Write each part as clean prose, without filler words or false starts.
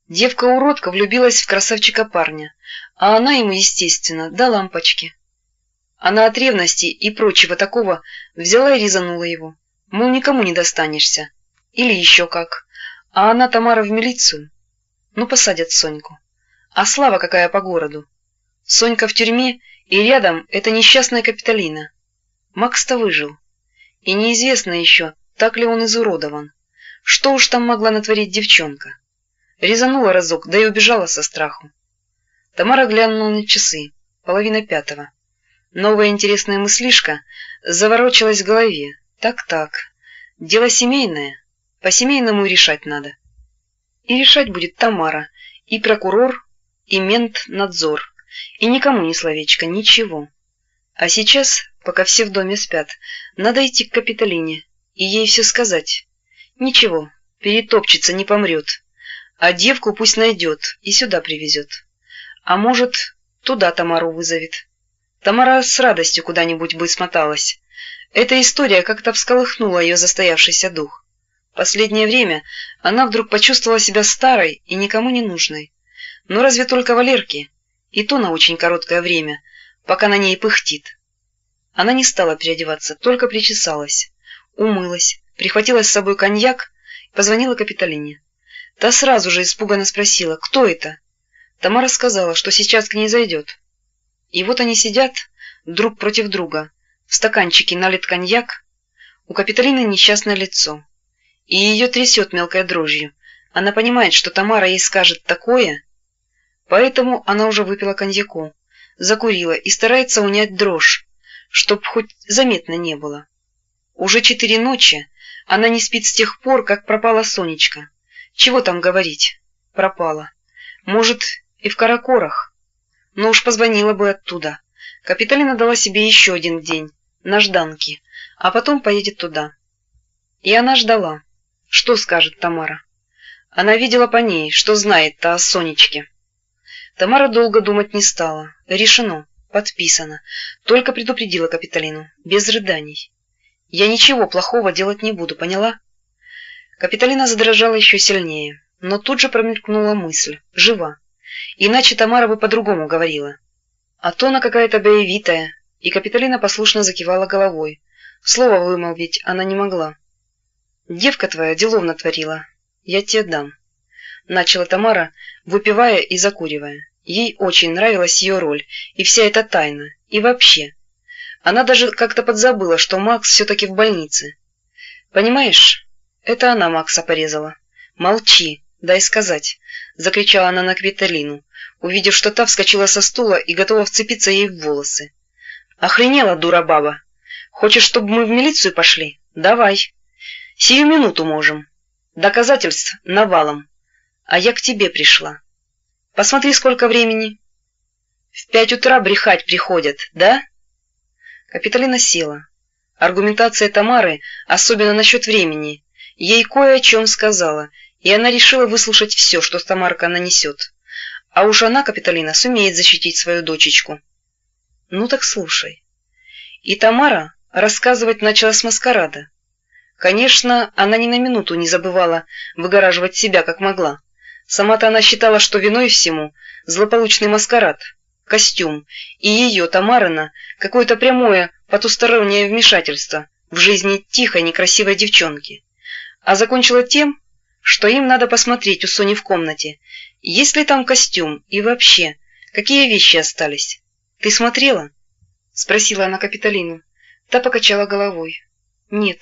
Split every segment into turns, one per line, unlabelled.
Девка-уродка влюбилась в красавчика-парня, а она ему, естественно, до лампочки. Она от ревности и прочего такого взяла и резанула его, мол, никому не достанешься. Или еще как. А она, Тамара, в милицию. Ну, посадят Соньку. А слава какая по городу. Сонька в тюрьме, и рядом эта несчастная Капитолина. Макс-то выжил. И неизвестно еще, так ли он изуродован. Что уж там могла натворить девчонка. Резанула разок, да и убежала со страху. Тамара глянула на часы. 4:30. Новая интересная мыслишка заворочилась в голове. Так-так. Дело семейное. По-семейному решать надо. И решать будет Тамара. И прокурор, и мент-надзор. И никому ни словечко, ничего. А сейчас, пока все в доме спят, надо идти к Капитолине и ей все сказать. Ничего, перетопчется, не помрет. А девку пусть найдет и сюда привезет. А может, туда Тамару вызовет. Тамара с радостью куда-нибудь бы смоталась. Эта история как-то всколыхнула ее застоявшийся дух. Последнее время она вдруг почувствовала себя старой и никому не нужной. Но разве только Валерке, и то на очень короткое время, пока на ней пыхтит. Она не стала переодеваться, только причесалась, умылась, прихватила с собой коньяк и позвонила Капитолине. Та сразу же испуганно спросила, кто это. Тамара сказала, что сейчас к ней зайдет. И вот они сидят друг против друга, в стаканчике налит коньяк, у Капитолины несчастное лицо, и ее трясет мелкой дрожью. Она понимает, что Тамара ей скажет такое, поэтому она уже выпила коньяку, закурила и старается унять дрожь, чтоб хоть заметно не было. Уже 4 ночи она не спит с тех пор, как пропала Сонечка. Чего там говорить? Пропала. Может, и в Каракорах. Но уж позвонила бы оттуда. Капитолина дала себе еще один день, на жданке, а потом поедет туда. И она ждала. Что скажет Тамара? Она видела по ней, что знает-то о Сонечке. Тамара долго думать не стала. Решено. Подписано. Только предупредила Капитолину. Без рыданий. Я ничего плохого делать не буду, поняла? Капитолина задрожала еще сильнее, но тут же промелькнула мысль. Жива. Иначе Тамара бы по-другому говорила. А то она какая-то боевитая, и Капитолина послушно закивала головой. Слово вымолвить она не могла. «Девка твоя делов натворила. Я тебе дам», — начала Тамара, выпивая и закуривая. Ей очень нравилась ее роль, и вся эта тайна, и вообще. Она даже как-то подзабыла, что Макс все-таки в больнице. «Понимаешь, это она Макса порезала. Молчи, дай сказать», — закричала она на Капитолину, увидев, что та вскочила со стула и готова вцепиться ей в волосы. «Охренела, дура баба! Хочешь, чтобы мы в милицию пошли? Давай. Сию минуту можем. Доказательств навалом. А я к тебе пришла. Посмотри, сколько времени. В 5 утра брехать приходят, да?» Капитолина села. Аргументация Тамары, особенно насчет времени, ей кое о чем сказала, и она решила выслушать все, что Тамарка нанесет. А уж она, Капитолина, сумеет защитить свою дочечку. Ну так слушай. И Тамара рассказывать начала с маскарада. Конечно, она ни на минуту не забывала выгораживать себя, как могла. Сама-то она считала, что виной всему злополучный маскарад, костюм и ее, Тамарина, какое-то прямое потустороннее вмешательство в жизни тихой, некрасивой девчонки. А закончила тем, что им надо посмотреть у Сони в комнате, есть ли там костюм и вообще, какие вещи остались. «Ты смотрела?» — спросила она Капитолину. Та покачала головой. «Нет».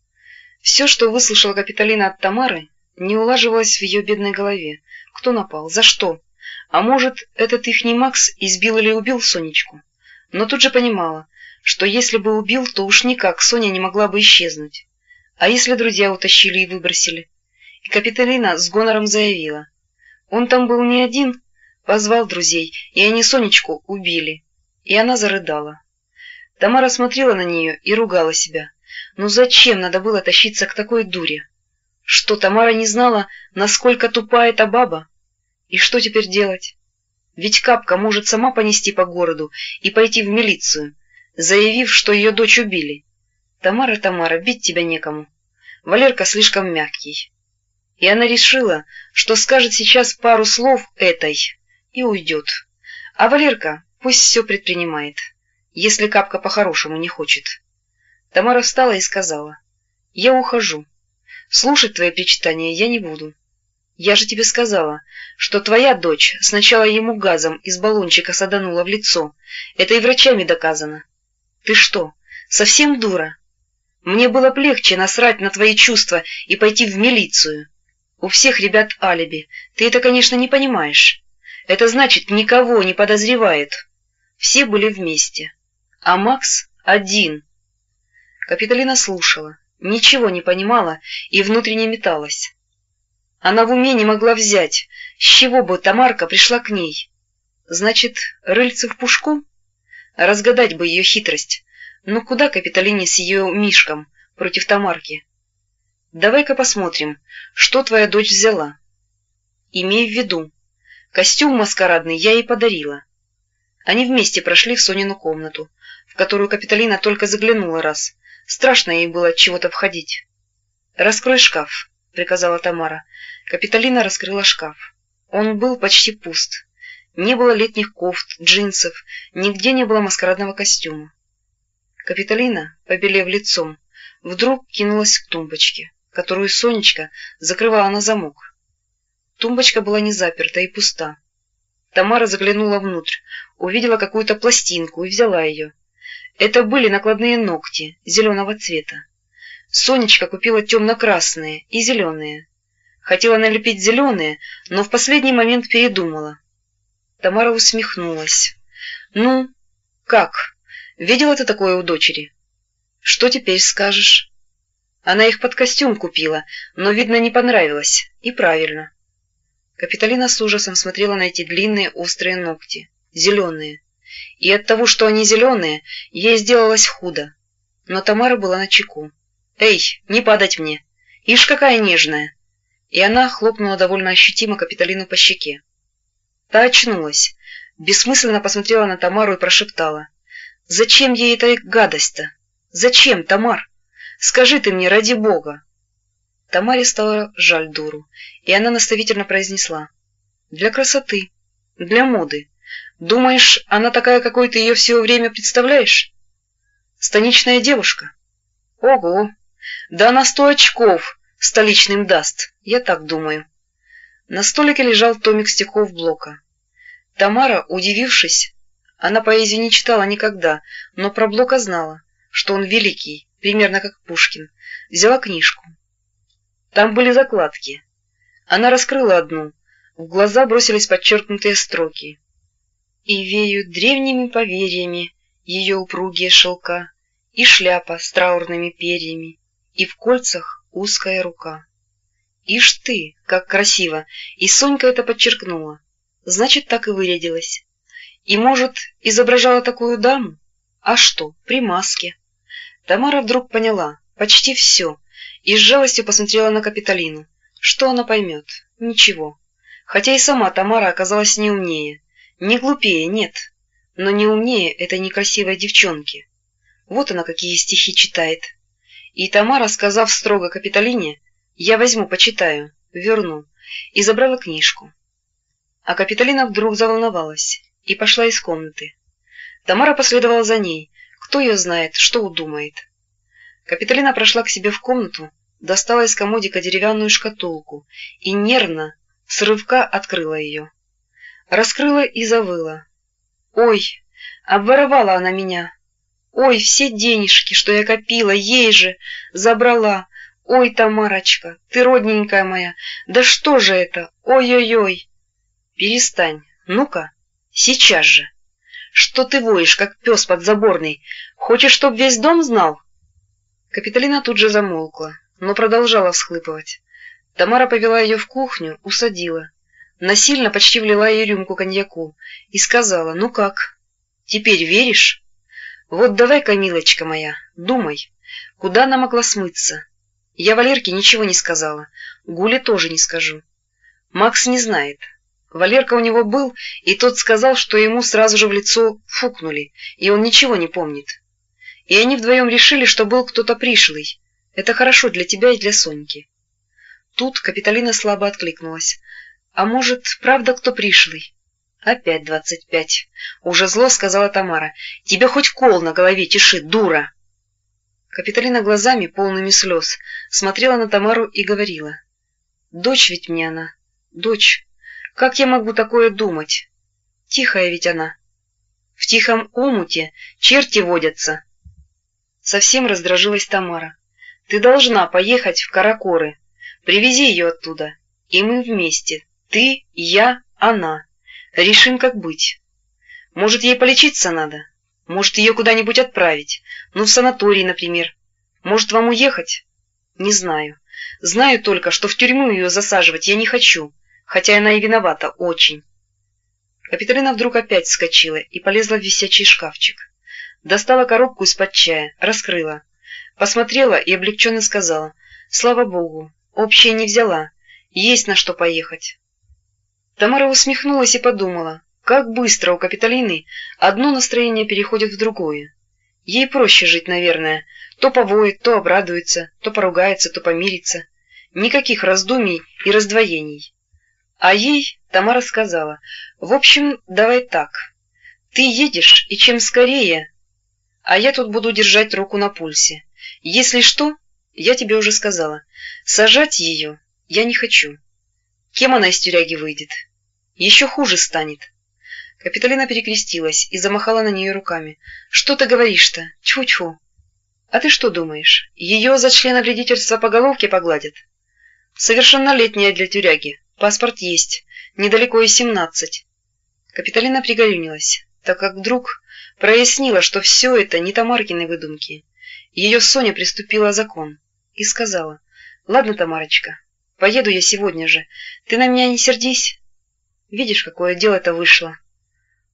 Все, что выслушала Капитолина от Тамары, не улаживалось в ее бедной голове. Кто напал? За что? А может, этот ихний Макс избил или убил Сонечку? Но тут же понимала, что если бы убил, то уж никак Соня не могла бы исчезнуть. А если друзья утащили и выбросили? И Капитолина с гонором заявила. Он там был не один, позвал друзей, и они Сонечку убили. И она зарыдала. Тамара смотрела на нее и ругала себя. Ну зачем надо было тащиться к такой дуре? Что, Тамара не знала, насколько тупа эта баба? И что теперь делать? Ведь Капка может сама понести по городу и пойти в милицию, заявив, что ее дочь убили. Тамара, Тамара, бить тебя некому. Валерка слишком мягкий. И она решила, что скажет сейчас пару слов этой и уйдет. А Валерка пусть все предпринимает, если Капка по-хорошему не хочет. Тамара встала и сказала: «Я ухожу. Слушать твои причитания я не буду. Я же тебе сказала, что твоя дочь сначала ему газом из баллончика саданула в лицо. Это и врачами доказано. Ты что, совсем дура? Мне было б легче насрать на твои чувства и пойти в милицию. У всех ребят алиби. Ты это, конечно, не понимаешь. Это значит, никого не подозревают. Все были вместе. А Макс один». Капитолина слушала, ничего не понимала и внутренне металась. Она в уме не могла взять, с чего бы Тамарка пришла к ней. Значит, рыльце в пушку? Разгадать бы ее хитрость. Но куда Капитолине с ее Мишком против Тамарки? Давай-ка посмотрим, что твоя дочь взяла. Имей в виду, костюм маскарадный я ей подарила. Они вместе прошли в Сонину комнату, в которую Капитолина только заглянула раз. Страшно ей было от чего-то входить. «Раскрой шкаф», — приказала Тамара. Капитолина раскрыла шкаф. Он был почти пуст. Не было летних кофт, джинсов, нигде не было маскарадного костюма. Капитолина, побелев лицом, вдруг кинулась к тумбочке, которую Сонечка закрывала на замок. Тумбочка была не заперта и пуста. Тамара заглянула внутрь, увидела какую-то пластинку и взяла ее. Это были накладные ногти зеленого цвета. Сонечка купила темно-красные и зеленые. Хотела налепить зеленые, но в последний момент передумала. Тамара усмехнулась. «Ну, как? Видела ты такое у дочери? Что теперь скажешь?» Она их под костюм купила, но, видно, не понравилось. И правильно. Капитолина с ужасом смотрела на эти длинные острые ногти, зеленые. И от того, что они зеленые, ей сделалось худо. Но Тамара была начеку. «Эй, не падать мне! Ишь, какая нежная!» И она хлопнула довольно ощутимо Капитолину по щеке. Та очнулась, бессмысленно посмотрела на Тамару и прошептала: «Зачем ей эта гадость-то? Зачем, Тамар? Скажи ты мне, ради Бога!» Тамаре стало жаль дуру, и она наставительно произнесла: «Для красоты, для моды. Думаешь, она такая, какой ты ее все время представляешь? Станичная девушка? Ого! Да она 100 очков столичным даст, я так думаю». На столике лежал томик стихов Блока. Тамара, удивившись, она поэзию не читала никогда, но про Блока знала, что он великий, примерно как Пушкин, взяла книжку. Там были закладки. Она раскрыла одну, в глаза бросились подчеркнутые строки. «И веют древними поверьями ее упругие шелка, и шляпа с траурными перьями, и в кольцах узкая рука». Ишь ты, как красиво! И Сонька это подчеркнула. Значит, так и вырядилась. И, может, изображала такую даму? А что, при маске? Тамара вдруг поняла почти все и с жалостью посмотрела на Капитолину. Что она поймет? Ничего. Хотя и сама Тамара оказалась не умнее. Не глупее, нет. Но не умнее этой некрасивой девчонки. Вот она какие стихи читает. И Тамара, сказав строго Капитолине: «Я возьму, почитаю, верну», и забрала книжку. А Капитолина вдруг заволновалась и пошла из комнаты. Тамара последовала за ней. Кто ее знает, что удумает. Капитолина прошла к себе в комнату, достала из комодика деревянную шкатулку и нервно, с рывка открыла ее. Раскрыла и завыла. «Ой, обворовала она меня! Ой, все денежки, что я копила, ей же забрала! Ой, Тамарочка, ты родненькая моя, да что же это? Ой-ой-ой!» «Перестань, ну-ка, сейчас же! Что ты воешь, как пес подзаборный? Хочешь, чтоб весь дом знал?» Капитолина тут же замолкла, но продолжала всхлипывать. Тамара повела ее в кухню, усадила, насильно почти влила ей рюмку коньяку и сказала: «Ну как, теперь веришь? Вот давай-ка, милочка моя, думай, куда она могла смыться? Я Валерке ничего не сказала, Гуле тоже не скажу. Макс не знает. Валерка у него был, и тот сказал, что ему сразу же в лицо фукнули, и он ничего не помнит. И они вдвоем решили, что был кто-то пришлый. Это хорошо для тебя и для Соньки. Тут Капитолина слабо откликнулась. «А может, правда кто пришлый?» «Опять 25. Уже зло сказала Тамара. «Тебе хоть кол на голове тиши, дура!» Капитолина глазами, полными слез, смотрела на Тамару и говорила. «Дочь ведь мне она, дочь. Как я могу такое думать? Тихая ведь она. В тихом омуте черти водятся». Совсем раздражилась Тамара. «Ты должна поехать в Каракоры. Привези ее оттуда. И мы вместе. Ты, я, она. Решим, как быть. Может, ей полечиться надо? Может, ее куда-нибудь отправить? Ну, в санаторий, например. Может, вам уехать? Не знаю. Знаю только, что в тюрьму ее засаживать я не хочу, хотя она и виновата очень». Капитолина вдруг опять вскочила и полезла в висячий шкафчик. Достала коробку из-под чая, раскрыла. Посмотрела и облегченно сказала: «Слава Богу, общее не взяла. Есть на что поехать». Тамара усмехнулась и подумала, как быстро у Капитолины одно настроение переходит в другое. Ей проще жить, наверное. То повоет, то обрадуется, то поругается, то помирится. Никаких раздумий и раздвоений. А ей Тамара сказала: «В общем, давай так. Ты едешь, и чем скорее, а я тут буду держать руку на пульсе. Если что, я тебе уже сказала, сажать ее я не хочу. Кем она из тюряги выйдет? Еще хуже станет». Капитолина перекрестилась и замахала на нее руками. «Что ты говоришь-то? Тьфу-тьфу! А ты что думаешь, ее за членовредительство по головке погладят? Совершеннолетняя для тюряги, паспорт есть, недалеко и 17». Капитолина пригорюнилась, так как вдруг прояснила, что все это не Тамаркины выдумки. Ее Соня приступила закон и сказала: «Ладно, Тамарочка, поеду я сегодня же, ты на меня не сердись. Видишь, какое дело-то вышло».